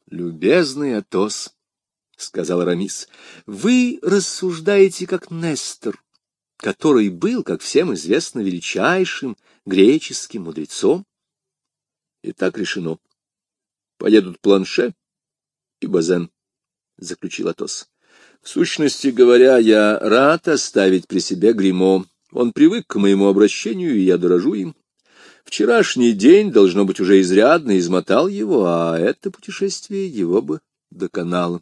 — Любезный Атос, — сказал Арамис, — вы рассуждаете как Нестор, который был, как всем известно, величайшим греческим мудрецом. И так решено. Поедут Планше и Базен, — заключил Атос. В сущности говоря, я рад оставить при себе гримо. Он привык к моему обращению, и я дорожу им. Вчерашний день, должно быть, уже изрядно измотал его, а это путешествие его бы доконало.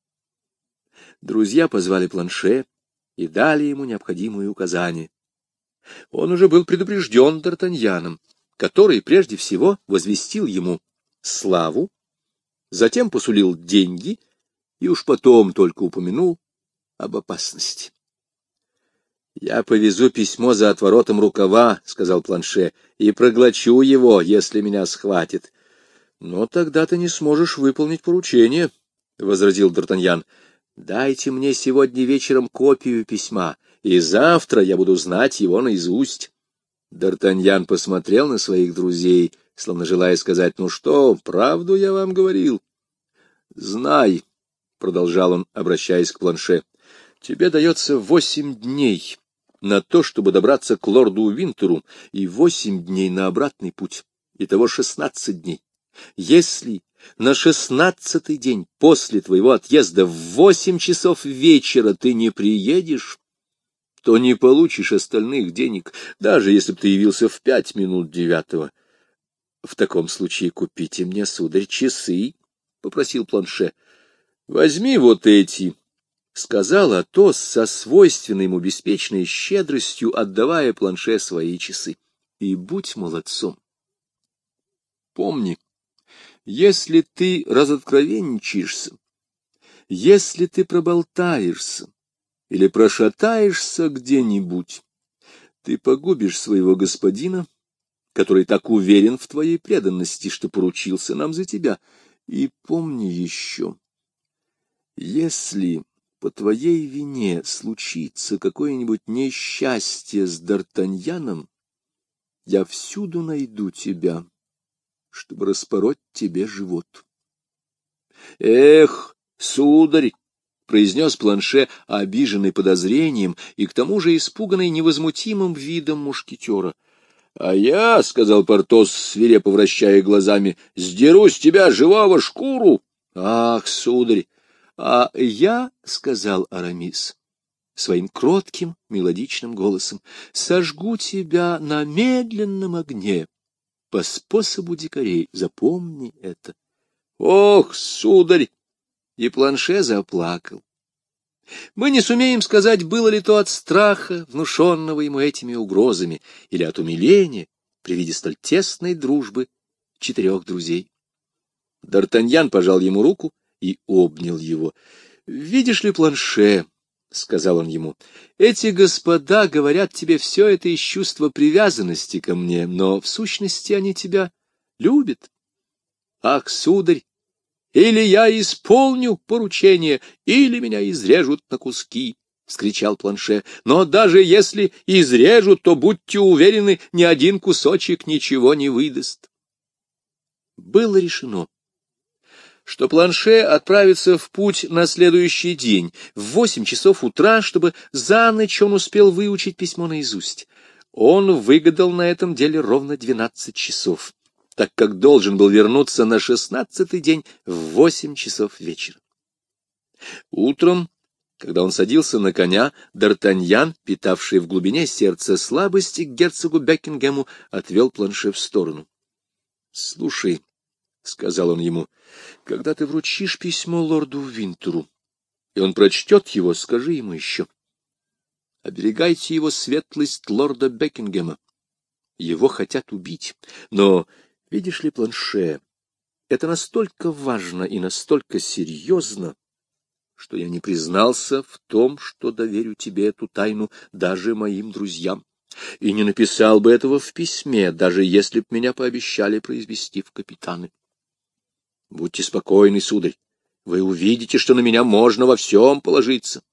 Друзья позвали Планше и дали ему необходимые указания. Он уже был предупрежден Д'Артаньяном, который прежде всего возвестил ему славу, затем посулил деньги и уж потом только упомянул об опасности. — Я повезу письмо за отворотом рукава, — сказал Планше, — и проглочу его, если меня схватит. — Но тогда ты не сможешь выполнить поручение, — возразил Д'Артаньян. — Дайте мне сегодня вечером копию письма, и завтра я буду знать его наизусть. Д'Артаньян посмотрел на своих друзей, словно желая сказать: ну что, правду я вам говорил? — Знай, — продолжал он, обращаясь к Планше, — тебе дается 8 дней на то, чтобы добраться к лорду Винтеру, и 8 дней на обратный путь, итого 16 дней. Если на 16-й день после твоего отъезда в 8 часов вечера ты не приедешь, то не получишь остальных денег, даже если бы ты явился в 5 минут 9. — В таком случае купите мне, сударь, часы, — попросил Планше. — Возьми вот эти, — сказал Атос со свойственной ему беспечной щедростью, отдавая Планше свои часы. — И будь молодцом. Помни, если ты разоткровенничаешься, если ты проболтаешься или прошатаешься где-нибудь, ты погубишь своего господина, который так уверен в твоей преданности, что поручился нам за тебя. И помни еще, если по твоей вине случится какое-нибудь несчастье с Д'Артаньяном, я всюду найду тебя, чтобы распороть тебе живот. — Эх, сударь! — произнес Планше, обиженный подозрением и к тому же испуганный невозмутимым видом мушкетера. — А я, — сказал Портос, свирепо вращая глазами, — сдеру с тебя живого шкуру. — Ах, сударь! А я, — сказал Арамис своим кротким мелодичным голосом, — сожгу тебя на медленном огне по способу дикарей. Запомни это. — Ох, сударь! И Планше заплакал. Мы не сумеем сказать, было ли то от страха, внушенного ему этими угрозами, или от умиления при виде столь тесной дружбы 4 друзей. Д'Артаньян пожал ему руку и обнял его. — Видишь ли, Планше, — сказал он ему, — эти господа говорят тебе все это из чувства привязанности ко мне, но в сущности они тебя любят. Ах, сударь! Или я исполню поручение, или меня изрежут на куски, — вскричал Планше. — Но даже если изрежут, то будьте уверены, ни один кусочек ничего не выдаст. Было решено, что Планше отправится в путь на следующий день в 8 часов утра, чтобы за ночь он успел выучить письмо наизусть. Он выгадал на этом деле ровно 12 часов. Так как должен был вернуться на 16-й день в 8 часов вечера. Утром, когда он садился на коня, Д'Артаньян, питавший в глубине сердца слабости к герцогу Бекингему, отвел Планше в сторону. — Слушай, — сказал он ему, — когда ты вручишь письмо лорду Винтеру, и он прочтет его, скажи ему еще: оберегайте его светлость лорда Бекингема. Его хотят убить, но... Видишь ли, Планше, это настолько важно и настолько серьезно, что я не признался в том, что доверю тебе эту тайну даже моим друзьям, и не написал бы этого в письме, даже если б меня пообещали произвести в капитаны. Будьте спокойны, сударь, вы увидите, что на меня можно во всем положиться.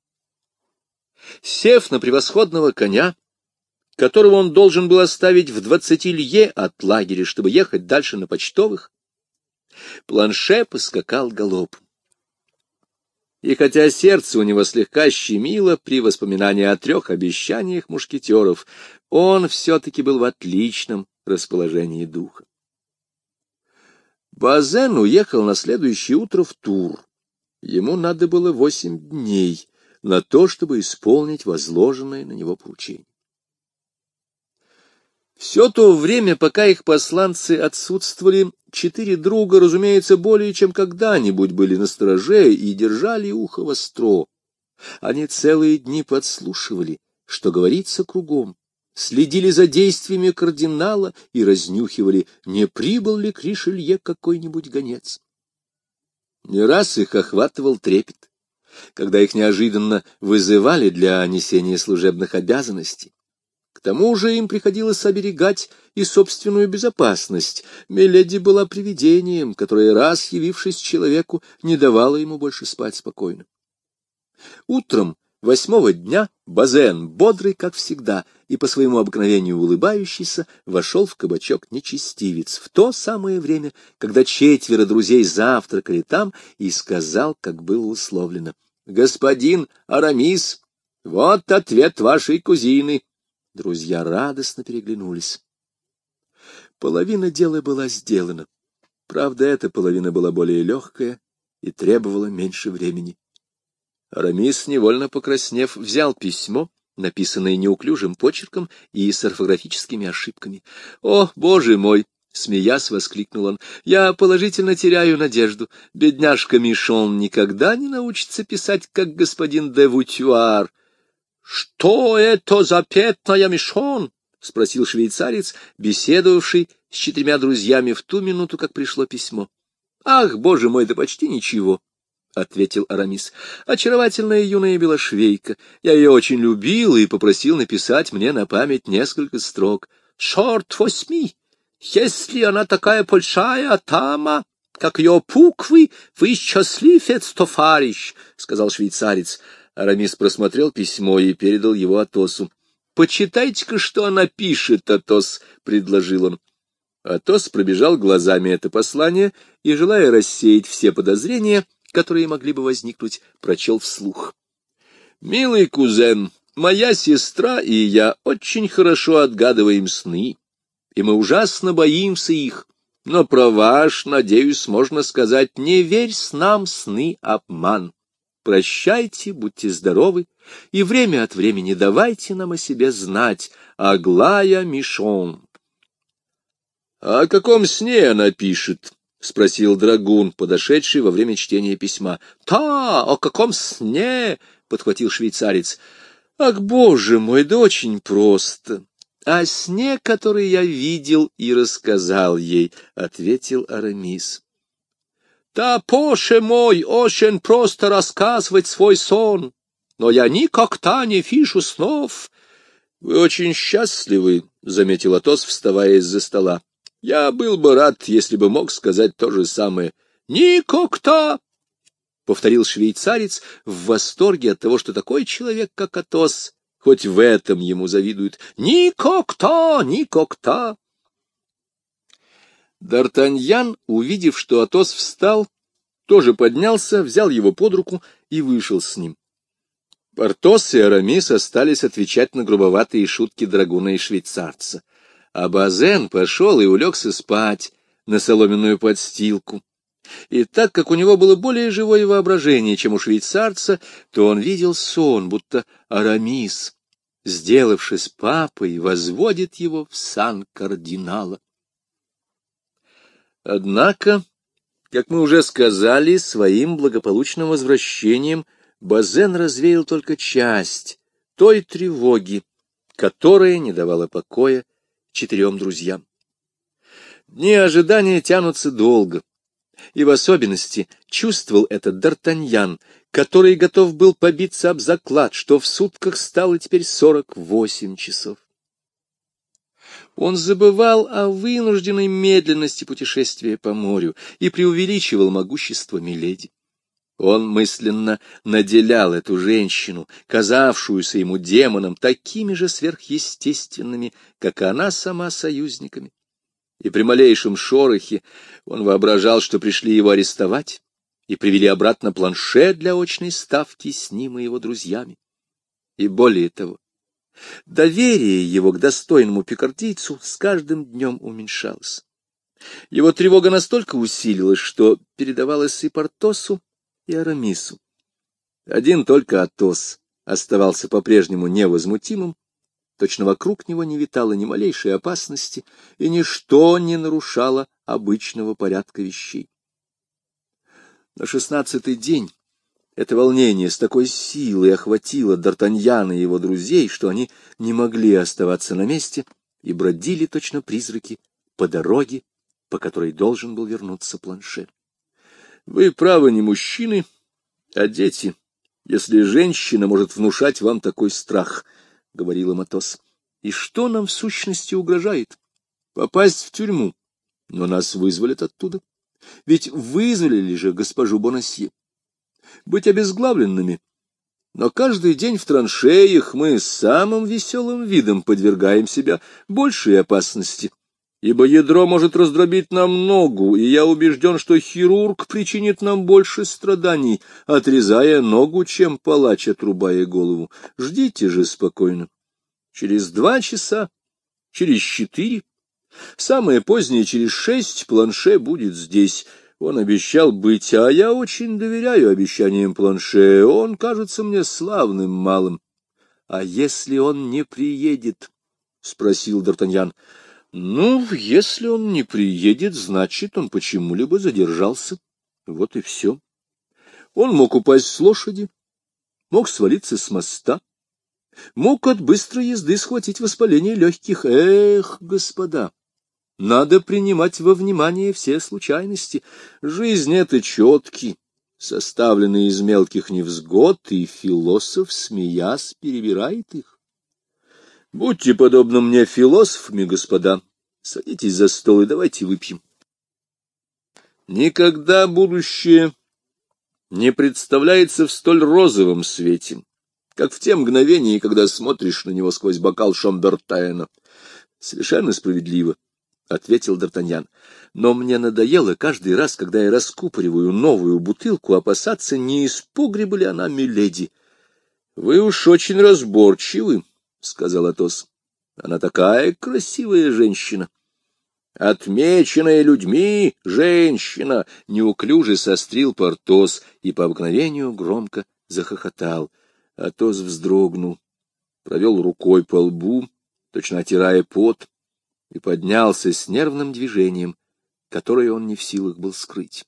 Сев на превосходного коня, которого он должен был оставить в 20 лье от лагеря, чтобы ехать дальше на почтовых, Планше поскакал галопом. И хотя сердце у него слегка щемило при воспоминании о 3 обещаниях мушкетеров, он все-таки был в отличном расположении духа. Базен уехал на следующее утро в Тур. Ему надо было 8 дней на то, чтобы исполнить возложенное на него поручение. Все то время, пока их посланцы отсутствовали, 4 друга, разумеется, более чем когда-нибудь были настороже и держали ухо востро. Они целые дни подслушивали, что говорится кругом, следили за действиями кардинала и разнюхивали, не прибыл ли к Ришелье какой-нибудь гонец. Не раз их охватывал трепет, когда их неожиданно вызывали для несения служебных обязанностей. К тому же им приходилось оберегать и собственную безопасность. Миледи была привидением, которое, раз явившись человеку, не давало ему больше спать спокойно. Утром 8-го дня Базен, бодрый, как всегда, и по своему обыкновению улыбающийся, вошел в кабачок-нечестивец в то самое время, когда 4 друзей завтракали там, и сказал, как было условлено: «Господин Арамис, вот ответ вашей кузины». Друзья радостно переглянулись. Половина дела была сделана. Правда, эта половина была более легкая и требовала меньше времени. Арамис, невольно покраснев, взял письмо, написанное неуклюжим почерком и с орфографическими ошибками. «О, Боже мой!» — смеясь, воскликнул он. «Я положительно теряю надежду. Бедняжка Мишон никогда не научится писать, как господин де Вутюар». «Что это за пятная, Мишон?» — спросил швейцарец, беседовавший с 4 друзьями в ту минуту, как пришло письмо. «Ах, Боже мой, да почти ничего», — ответил Арамис. «Очаровательная юная белошвейка. Я ее очень любил и попросил написать мне на память несколько строк». «Шорт возьми! Если она такая большая, тама, как ее буквы, вы счастливец, товарищ», — сказал швейцарец. Арамис просмотрел письмо и передал его Атосу. «Почитайте-ка, что она пишет, Атос», — предложил он. Атос пробежал глазами это послание и, желая рассеять все подозрения, которые могли бы возникнуть, прочел вслух. «Милый кузен, моя сестра и я очень хорошо отгадываем сны, и мы ужасно боимся их, но про ваш, надеюсь, можно сказать, не верь снам, сны — обман. Прощайте, будьте здоровы, и время от времени давайте нам о себе знать. Аглая Мишон». «А о каком сне она пишет?» — спросил драгун, подошедший во время чтения письма. «Та, о каком сне?» — подхватил швейцарец. «Ах, Боже мой, да очень просто. О сне, который я видел и рассказал ей», — ответил Арамис. «Да, Поше мой, очень просто рассказывать свой сон, но я никогда не вижу снов». «Вы очень счастливы», — заметил Атос, вставая из-за стола. «Я был бы рад, если бы мог сказать то же самое». «Никогда», — повторил швейцарец в восторге от того, что такой человек, как Атос, хоть в этом ему завидует. «Никогда, никогда». Д'Артаньян, увидев, что Атос встал, тоже поднялся, взял его под руку и вышел с ним. Портос и Арамис остались отвечать на грубоватые шутки драгуна и швейцарца, а Базен пошел и улегся спать на соломенную подстилку. И так как у него было более живое воображение, чем у швейцарца, то он видел сон, будто Арамис, сделавшись папой, возводит его в сан кардинала. Однако, как мы уже сказали, своим благополучным возвращением Базен развеял только часть той тревоги, которая не давала покоя 4 друзьям. Дни ожидания тянутся долго, и в особенности чувствовал это Д'Артаньян, который готов был побиться об заклад, что в сутках стало теперь 48 часов. Он забывал о вынужденной медленности путешествия по морю и преувеличивал могущество миледи. Он мысленно наделял эту женщину, казавшуюся ему демоном, такими же сверхъестественными, как и она сама, союзниками. и при малейшем шорохе он воображал, что пришли его арестовать, и привели обратно планшет для очной ставки с ним и его друзьями. И более того, доверие его к достойному пикардийцу с каждым днем уменьшалось. Его тревога настолько усилилась, что передавалась и Портосу, и Арамису. Один только Атос оставался по-прежнему невозмутимым, точно вокруг него не витало ни малейшей опасности, и ничто не нарушало обычного порядка вещей. На 16-й день это волнение с такой силой охватило Д'Артаньяна и его друзей, что они не могли оставаться на месте и бродили точно призраки по дороге, по которой должен был вернуться Планше. — Вы, право, не мужчины, а дети, если женщина может внушать вам такой страх, — говорил им Атос. — И что нам в сущности угрожает? Попасть в тюрьму, но нас вызволят оттуда. Ведь вызволили же госпожу Бонасье. Быть обезглавленными, но каждый день в траншеях мы с самым веселым видом подвергаем себя большей опасности, ибо ядро может раздробить нам ногу, и я убежден, что хирург причинит нам больше страданий, отрезая ногу, чем палач, отрубая голову. Ждите же спокойно. Через 2 часа, через 4, самое позднее через 6 Планше будет здесь. Он обещал быть, а я очень доверяю обещаниям Планше. Он кажется мне славным малым. — А если он не приедет? — спросил Д'Артаньян. — Ну, если он не приедет, значит, он почему-либо задержался. Вот и все. Он мог упасть с лошади, мог свалиться с моста, мог от быстрой езды схватить воспаление легких. Эх, господа! Надо принимать во внимание все случайности. Жизнь — это четки, составленные из мелких невзгод, и философ, смеясь, перебирает их. Будьте подобны мне философами, господа. Садитесь за стол и давайте выпьем. Никогда будущее не представляется в столь розовом свете, как в те мгновения, когда смотришь на него сквозь бокал Шамбертена. Совершенно справедливо, — ответил Д'Артаньян. — Но мне надоело каждый раз, когда я раскупориваю новую бутылку, опасаться, не из погреба ли она миледи. — Вы уж очень разборчивы, — сказал Атос. — Она такая красивая женщина. — Отмеченная людьми женщина! — неуклюже сострил Портос и по обыкновению громко захохотал. Атос вздрогнул, провел рукой по лбу, точно отирая пот, и поднялся с нервным движением, которое он не в силах был скрыть.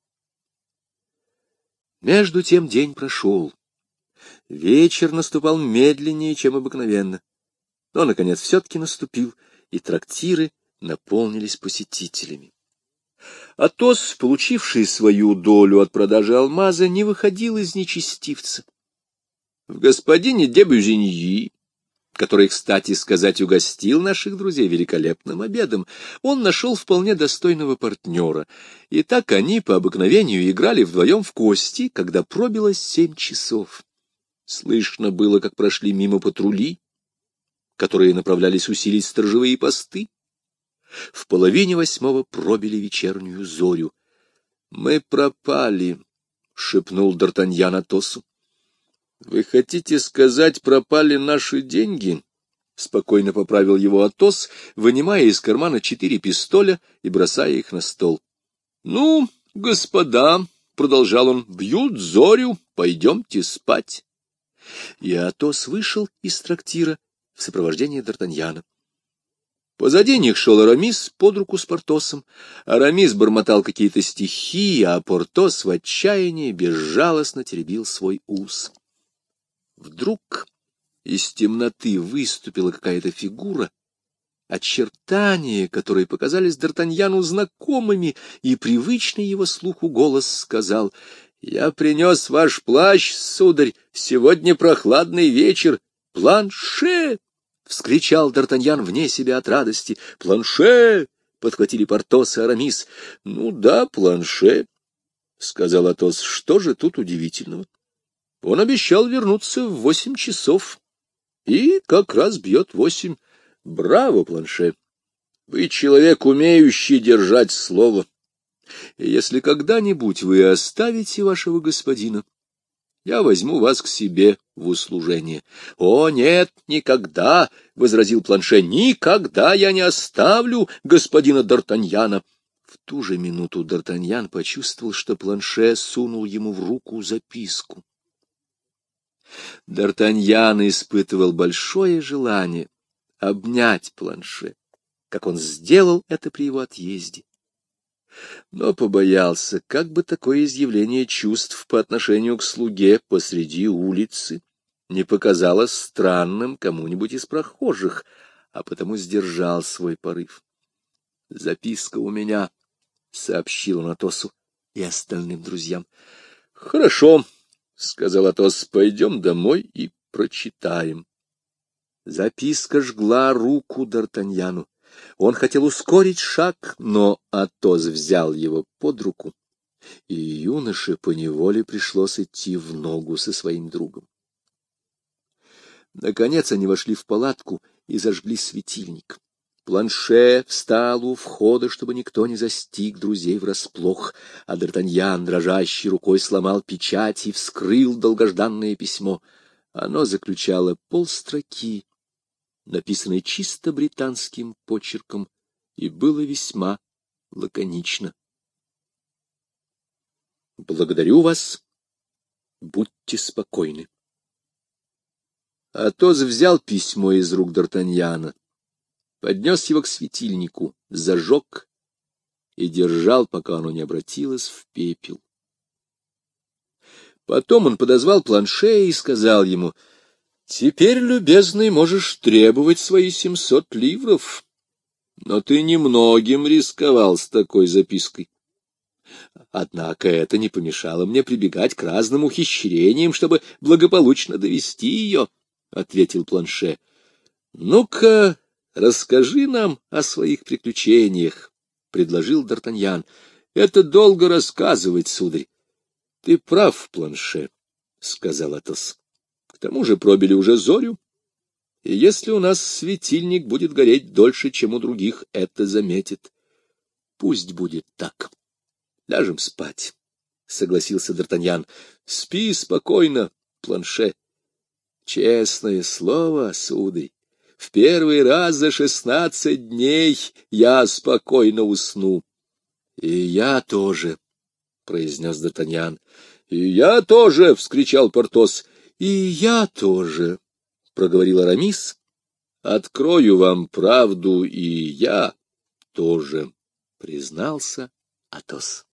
Между тем день прошел. Вечер наступал медленнее, чем обыкновенно. Но, наконец, все-таки наступил, и трактиры наполнились посетителями. Атос, получивший свою долю от продажи алмаза, не выходил из нечестивца. В господине де Бюзиньи, который, кстати сказать, угостил наших друзей великолепным обедом, он нашел вполне достойного партнера, и так они по обыкновению играли вдвоем в кости, когда пробило 7 часов. Слышно было, как прошли мимо патрули, которые направлялись усилить сторожевые посты. В 7:30 пробили вечернюю зорю. — Мы пропали, — шепнул Д'Артаньян Атосу. — Вы хотите сказать, пропали наши деньги? — спокойно поправил его Атос, вынимая из кармана 4 пистоля и бросая их на стол. — Ну, господа, — продолжал он, — бьют зорю, пойдемте спать. И Атос вышел из трактира в сопровождении Д'Артаньяна. Позади них шел Арамис под руку с Портосом. Арамис бормотал какие-то стихи, а Портос в отчаянии безжалостно теребил свой ус. Вдруг из темноты выступила какая-то фигура, очертания которой показались Д'Артаньяну знакомыми, и привычный его слуху голос сказал: «Я принес ваш плащ, сударь, сегодня прохладный вечер. Планше!» — вскричал Д'Артаньян вне себя от радости. «Планше!» — подхватили Портос и Арамис. «Ну да, Планше», — сказал Атос. «Что же тут удивительного? Он обещал вернуться в 8 часов, и как раз бьет 8. Браво, Планше! Вы человек, умеющий держать слово. И если когда-нибудь вы оставите вашего господина, я возьму вас к себе в услужение. — О, нет, никогда, — возразил Планше, — никогда я не оставлю господина Д'Артаньяна. В ту же минуту Д'Артаньян почувствовал, что Планше сунул ему в руку записку. Д'Артаньян испытывал большое желание обнять Планше, как он сделал это при его отъезде, но побоялся, как бы такое изъявление чувств по отношению к слуге посреди улицы не показалось странным кому-нибудь из прохожих, а потому сдержал свой порыв. — Записка у меня, — сообщил он Атосу и остальным друзьям. — Хорошо, — сказал Атос, — пойдем домой и прочитаем. Записка жгла руку Д'Артаньяну. Он хотел ускорить шаг, но Атос взял его под руку, и юноше поневоле пришлось идти в ногу со своим другом. Наконец они вошли в палатку и зажгли светильник. Планше встал у входа, чтобы никто не застиг друзей врасплох, а Д'Артаньян дрожащей рукой сломал печать и вскрыл долгожданное письмо. Оно заключало полстроки, написанной чисто британским почерком, и было весьма лаконично. «Благодарю вас. Будьте спокойны». Атос взял письмо из рук Д'Артаньяна, поднес его к светильнику, зажег и держал, пока оно не обратилось в пепел. Потом он подозвал Планше и сказал ему: «Теперь, любезный, можешь требовать свои 700 ливров, но ты немногим рисковал с такой запиской. Однако это не помешало мне прибегать к разным ухищрениям, чтобы благополучно довести ее», — ответил Планше. «Ну-ка, расскажи нам о своих приключениях», — предложил Д'Артаньян. «Это долго рассказывать, сударь». «Ты прав, Планше», — сказал Атос. «К тому же пробили уже зорю, и если у нас светильник будет гореть дольше, чем у других, это заметит. Пусть будет так. Ляжем спать», — согласился Д'Артаньян. «Спи спокойно, Планше». «Честное слово, сударь, в первый раз за 16 дней я спокойно усну». «И я тоже», — произнес Д'Артаньян. «И я тоже!» — вскричал Портос. «И я тоже!» — проговорил Арамис. «Открою вам правду, и я тоже», — признался Атос.